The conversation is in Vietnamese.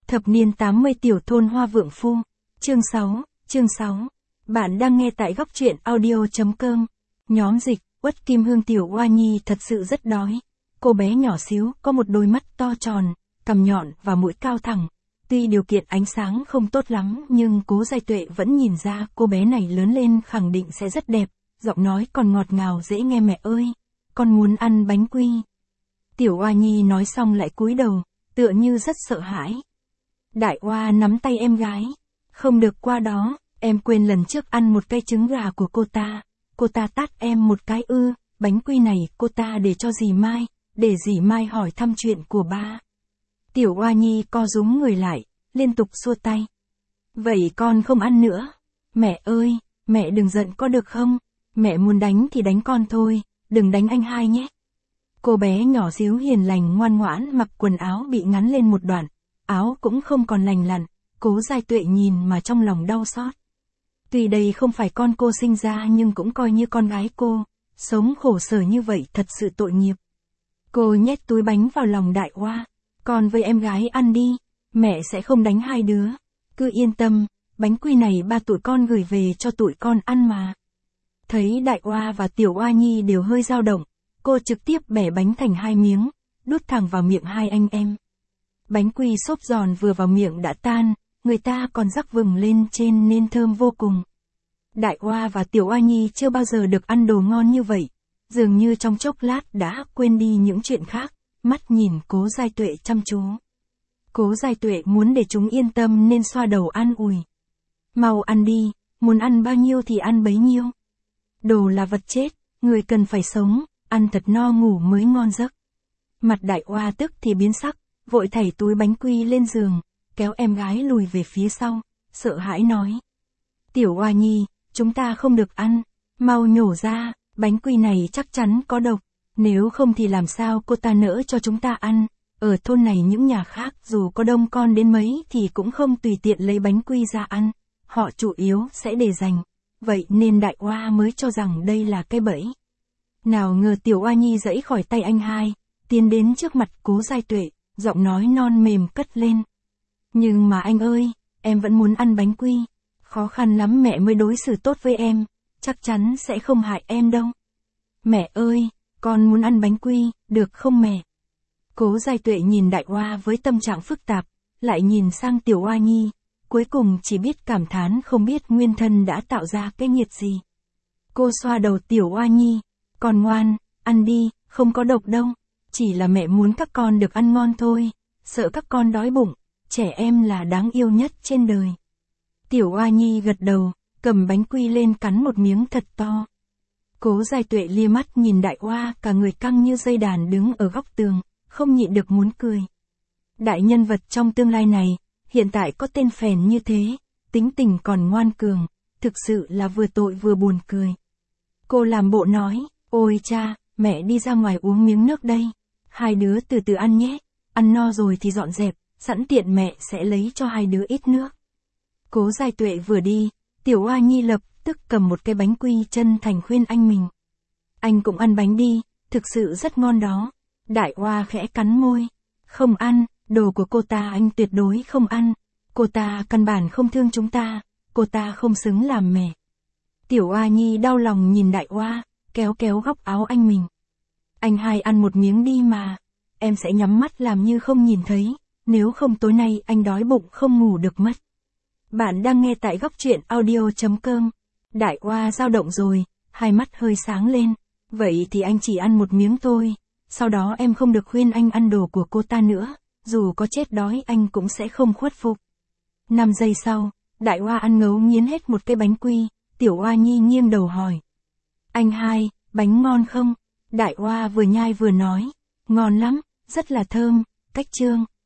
Thập niên 80 tiểu thôn Hoa Vượng Phu. Chương 6. Bạn đang nghe tại góc truyện audio.com. Nhóm dịch, Uất Kim Hương tiểu Oa Nhi thật sự rất đói. Cô bé nhỏ xíu, có một đôi mắt to tròn, cằm nhọn và mũi cao thẳng. Tuy điều kiện ánh sáng không tốt lắm nhưng Cố Giai Tuệ vẫn nhìn ra cô bé này lớn lên khẳng định sẽ rất đẹp. Giọng nói còn ngọt ngào dễ nghe. Mẹ ơi, con muốn ăn bánh quy. Tiểu Oa Nhi nói xong lại cúi đầu, tựa như rất sợ hãi. Đại Oa nắm tay em gái. Không được qua đó, em quên lần trước ăn một cây trứng gà của cô ta tát em một cái ư. Bánh quy này cô ta để cho dì Mai, để dì Mai hỏi thăm chuyện của ba. Tiểu Oa Nhi co rúm người lại, liên tục xua tay. Vậy con không ăn nữa. Mẹ ơi, mẹ đừng giận có được không? Mẹ muốn đánh thì đánh con thôi, đừng đánh anh hai nhé. Cô bé nhỏ xíu hiền lành ngoan ngoãn mặc quần áo bị ngắn lên một đoạn, áo cũng không còn lành lặn. Cố Giai Tuệ nhìn mà trong lòng đau xót. Tuy đây không phải con cô sinh ra nhưng cũng coi như con gái cô, sống khổ sở như vậy thật sự tội nghiệp. Cô nhét túi bánh vào lòng Đại Oa. Con với em gái ăn đi, mẹ sẽ không đánh hai đứa. Cứ yên tâm, bánh quy này ba tụi con gửi về cho tụi con ăn mà. Thấy Đại Oa và Tiểu Oa Nhi đều hơi dao động, cô trực tiếp bẻ bánh thành hai miếng, đút thẳng vào miệng hai anh em. Bánh quy xốp giòn vừa vào miệng đã tan, người ta còn rắc vừng lên trên nên thơm vô cùng. Đại Oa và Tiểu Oa Nhi chưa bao giờ được ăn đồ ngon như vậy, dường như trong chốc lát đã quên đi những chuyện khác, mắt nhìn Cố Giai Tuệ chăm chú. Cố Giai Tuệ muốn để chúng yên tâm nên xoa đầu an ủi. Mau ăn đi, muốn ăn bao nhiêu thì ăn bấy nhiêu. Đồ là vật chết, người cần phải sống, ăn thật no ngủ mới ngon giấc. Mặt Đại Oa tức thì biến sắc, vội thảy túi bánh quy lên giường, kéo em gái lùi về phía sau, sợ hãi nói. Tiểu Oa Nhi, chúng ta không được ăn, mau nhổ ra, bánh quy này chắc chắn có độc, nếu không thì làm sao cô ta nỡ cho chúng ta ăn. Ở thôn này những nhà khác dù có đông con đến mấy thì cũng không tùy tiện lấy bánh quy ra ăn, họ chủ yếu sẽ để dành, vậy nên Đại Oa mới cho rằng đây là cái bẫy. Nào ngờ Tiểu Oa Nhi giãy khỏi tay anh hai, tiến đến trước mặt Cố Giai Tuệ, giọng nói non mềm cất lên. Nhưng mà anh ơi, em vẫn muốn ăn bánh quy, khó khăn lắm mẹ mới đối xử tốt với em, chắc chắn sẽ không hại em đâu. Mẹ ơi, con muốn ăn bánh quy, được không mẹ? Cố Giai Tuệ nhìn Đại Oa với tâm trạng phức tạp, lại nhìn sang Tiểu Oa Nhi, cuối cùng chỉ biết cảm thán không biết nguyên thân đã tạo ra cái nghiệt gì. Cô xoa đầu Tiểu Oa Nhi, con ngoan, ăn đi, không có độc đâu, chỉ là mẹ muốn các con được ăn ngon thôi, sợ các con đói bụng, trẻ em là đáng yêu nhất trên đời. Tiểu Oa Nhi gật đầu, cầm bánh quy lên cắn một miếng thật to. Cố Giai Tuệ lia mắt nhìn Đại Oa cả người căng như dây đàn đứng ở góc tường, không nhịn được muốn cười. Đại nhân vật trong tương lai này, hiện tại có tên phèn như thế, tính tình còn ngoan cường, thực sự là vừa tội vừa buồn cười. Cô làm bộ nói, ôi cha, mẹ đi ra ngoài uống miếng nước đây, hai đứa từ từ ăn nhé, ăn no rồi thì dọn dẹp, sẵn tiện mẹ sẽ lấy cho hai đứa ít nước. Cố Giai Tuệ vừa đi, Tiểu Oa Nhi lập tức cầm một cái bánh quy chân thành khuyên anh mình. Anh cũng ăn bánh đi, thực sự rất ngon đó. Đại Oa khẽ cắn môi. Không ăn, đồ của cô ta anh tuyệt đối không ăn. Cô ta căn bản không thương chúng ta, cô ta không xứng làm mẹ. Tiểu Oa Nhi đau lòng nhìn Đại Oa, kéo kéo góc áo anh mình. Anh hai ăn một miếng đi mà, em sẽ nhắm mắt làm như không nhìn thấy, nếu không tối nay anh đói bụng không ngủ được mất. Bạn đang nghe tại góc truyện audio.com. Đại Oa dao động rồi, hai mắt hơi sáng lên. Vậy thì anh chỉ ăn một miếng thôi, sau đó em không được khuyên anh ăn đồ của cô ta nữa, dù có chết đói anh cũng sẽ không khuất phục. 5 giây sau, Đại Oa ăn ngấu nghiến hết một cái bánh quy, Tiểu Oa Nhi nghiêng đầu hỏi. Anh hai, bánh ngon không? Đại Oa vừa nhai vừa nói, ngon lắm, rất là thơm, cách trương.